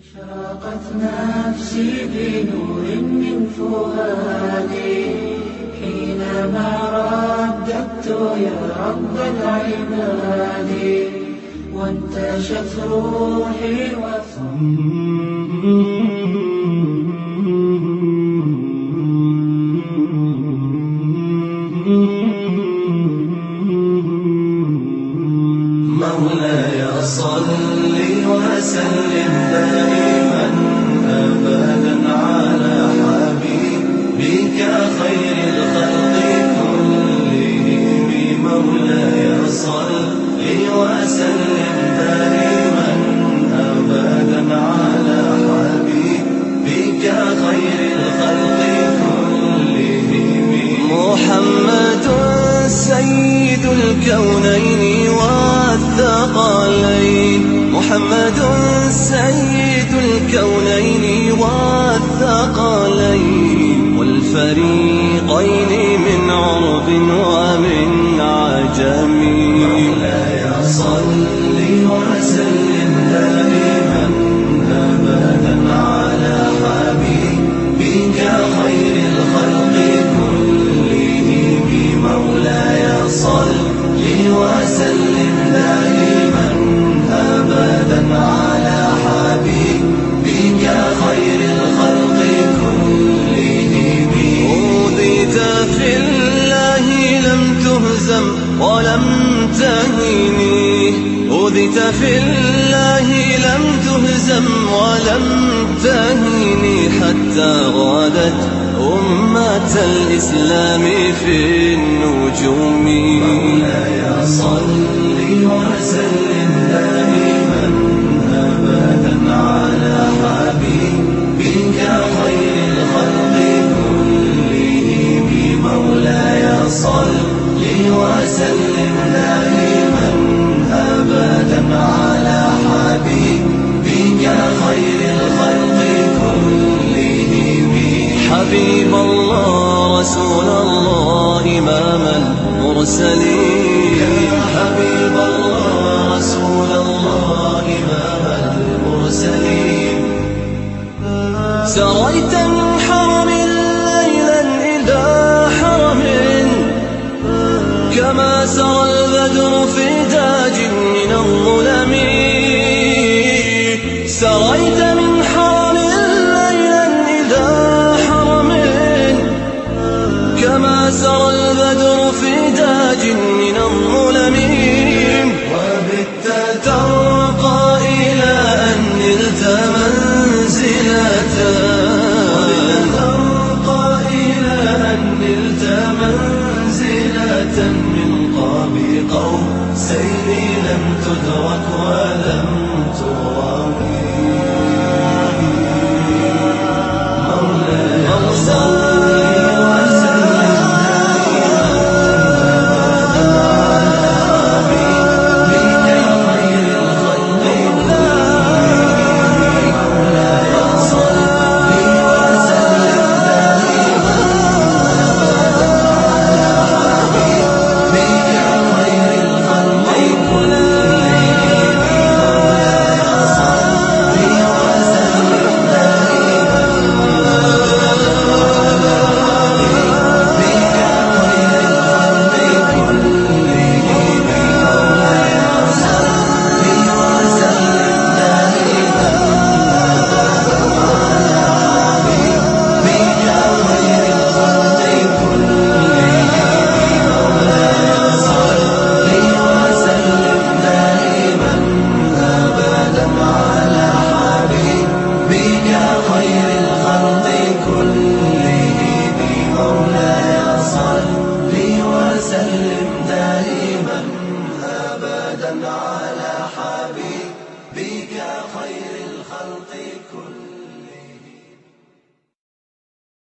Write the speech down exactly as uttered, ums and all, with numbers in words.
أشرقت نفسي بنور من فؤادي حينما رددت يا رب العباد، وانتشت روحي مولاي صل وسلم دائما أبدا على حبيبك خير الخلق كلهم. مولاي صل وسلم دائما أبدا على حبيبك خير الخلق كلهم. محمد سيد الكونين والثقلين، محمد سيد الكونين والثقلين والفريقين من عرب ومن عجم. مولاي صل وسلم دائما أبدا على حبيبك خير الخلق كلهم. مولاي صل وسلم دائما أبدا على حبيبك خير الخلق كلهم. أوذيت في الله لم تهزم ولم تهني، أوذيت في الله لم تهزم ولم تهني حتى غادت أمة الإسلام في النجوم. مولاي صل وسلم دائما أبدا على حبيبك خير الخلق كلهم. مولاي صل وسلم دائما أبدا على حبيبك خير الخلق كلهم. حبيب الله رسول الله إمام المرسلين، حبيب الله رسول الله إمام المرسلين. سريت من حرم ليلا إلى حرم كما سرى البدر في داج من الظلم. سريت من حرم ليلا إلى حرم كما سرى البدر في داج من الظلم. وبت ترقى إلى أن نلت منزلة، ترقى إلى أن نلت منزلة من قاب قوسين لم تدرك ولم ترم. مولاي صل دائما أبدا على حبيبك خير الخلق كلهم.